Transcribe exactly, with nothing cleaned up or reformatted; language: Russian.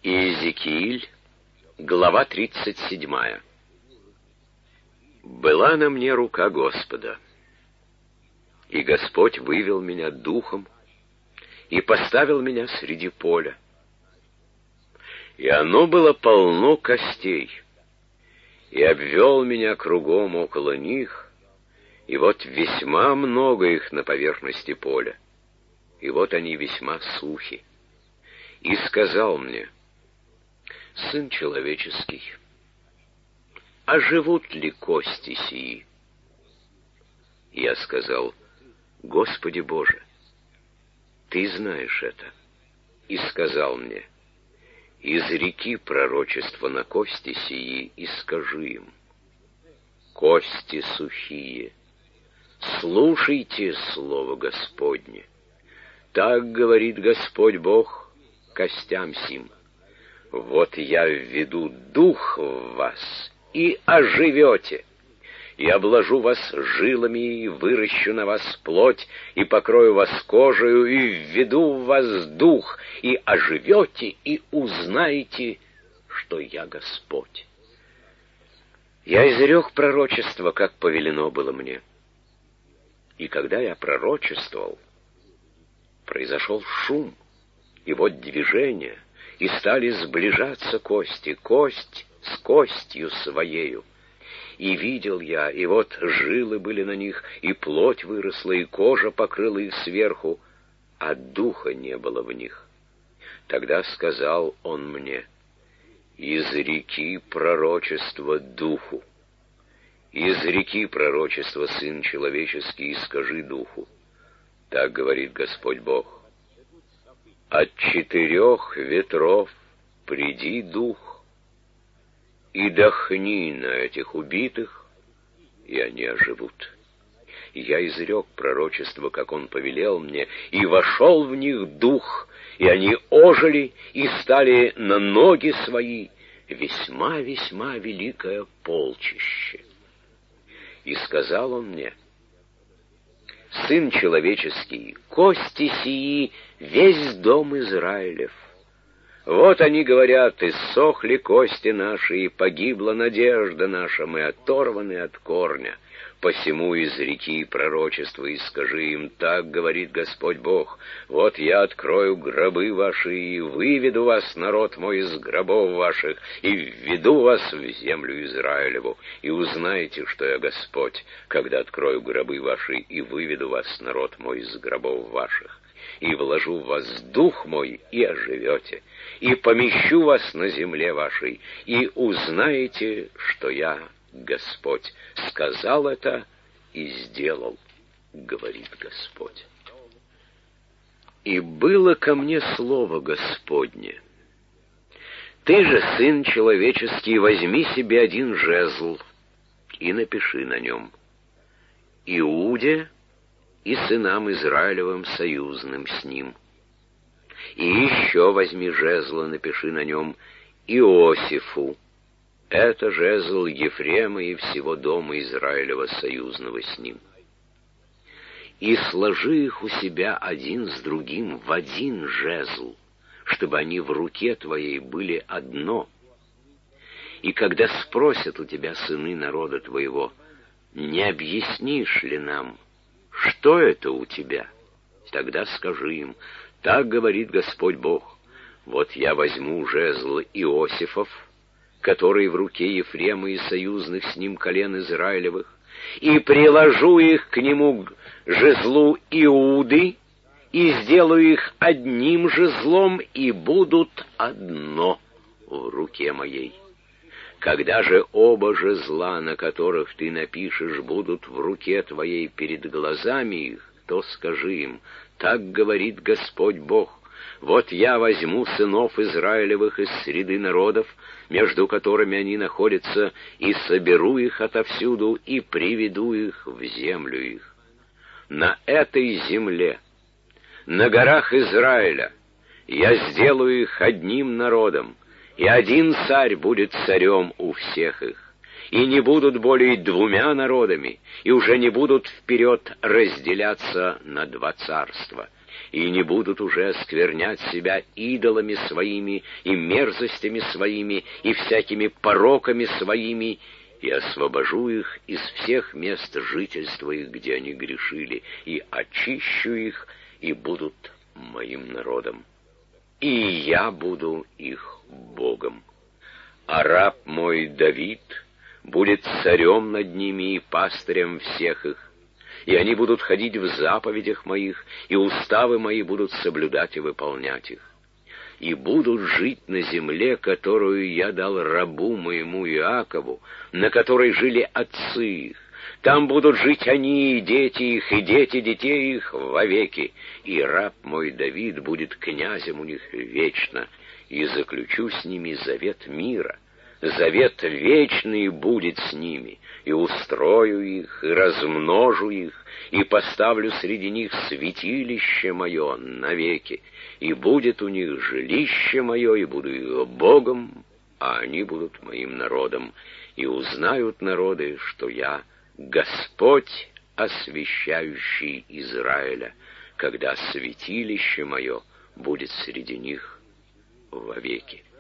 Иезекииль, глава тридцать седьмая. «Была на мне рука Господа, и Господь вывел меня духом и поставил меня среди поля. И оно было полно костей, и обвел меня кругом около них, и вот весьма много их на поверхности поля, и вот они весьма сухи. И сказал мне: сын человеческий, а живут ли кости сии? Я сказал: Господи Боже, Ты знаешь это. И сказал мне: изреки пророчество на кости сии и скажи им: кости сухие, слушайте слово Господне. Так говорит Господь Бог костям сим: вот я введу дух в вас, и оживете, и обложу вас жилами, и выращу на вас плоть, и покрою вас кожею, и введу в вас дух, и оживете, и узнаете, что я Господь. Я изрек пророчество, как повелено было мне. И когда я пророчествовал, произошел шум, и вот движение, и стали сближаться кости, кость с костью своею. И видел я, и вот жилы были на них, и плоть выросла, и кожа покрыла их сверху, а духа не было в них. Тогда сказал он мне: изреки пророчество духу, изреки пророчество, сын человеческий, и скажи духу: так говорит Господь Бог, от четырех ветров приди дух, и дохни на этих убитых, и они оживут. И я изрек пророчество, как он повелел мне, и вошел в них дух, и они ожили и стали на ноги свои, весьма-весьма великое полчище. И сказал он мне: сын человеческий, кости сии весь дом Израилев. Вот они говорят: иссохли кости наши, и погибла надежда наша, мы оторваны от корня. Посему изреки пророчество и скажи им: так говорит Господь Бог, вот я открою гробы ваши, и выведу вас, народ мой, из гробов ваших, и введу вас в землю Израилеву, и узнаете, что я Господь, когда открою гробы ваши, и выведу вас, народ мой, из гробов ваших, и вложу в вас дух мой, и оживете, и помещу вас на земле вашей, и узнаете, что я Господь. Сказал это и сделал, говорит Господь. И было ко мне слово Господне: ты же, сын человеческий, возьми себе один жезл и напиши на нем: Иуде и сынам Израилевым, союзным с ним. И еще возьми жезл и напиши на нем: Иосифу. Это жезл Ефрема и всего дома Израилева, союзного с ним. И сложи их у себя один с другим в один жезл, чтобы они в руке твоей были одно. И когда спросят у тебя сыны народа твоего: не объяснишь ли нам, что это у тебя? Тогда скажи им: так говорит Господь Бог, вот я возьму жезл Иосифов, который в руке Ефрема и союзных с ним колен Израилевых, и приложу их к нему жезлу Иуды, и сделаю их одним жезлом, и будут одно в руке моей. Когда же оба жезла, на которых ты напишешь, будут в руке твоей перед глазами их, то скажи им: так говорит Господь Бог, вот я возьму сынов Израилевых из среды народов, между которыми они находятся, и соберу их отовсюду, и приведу их в землю их. На этой земле, на горах Израиля, я сделаю их одним народом, и один царь будет царем у всех их. И не будут более двумя народами, и уже не будут вперед разделяться на два царства. и не будут уже осквернять себя идолами своими и мерзостями своими и всякими пороками своими, и освобожу их из всех мест жительства их, где они грешили, и очищу их, и будут моим народом. И я буду их Богом. А раб мой Давид будет царем над ними и пастырем всех их, и они будут ходить в заповедях моих, и уставы мои будут соблюдать и выполнять их. И будут жить на земле, которую я дал рабу моему Иакову, на которой жили отцы их. Там будут жить они, и дети их, и дети детей их вовеки. И раб мой Давид будет князем у них вечно, и заключу с ними завет мира. Завет вечный будет с ними, и устрою их, и размножу их, и поставлю среди них святилище мое навеки, и будет у них жилище мое, и буду их Богом, а они будут моим народом, и узнают народы, что я Господь, освящающий Израиля, когда святилище мое будет среди них вовеки.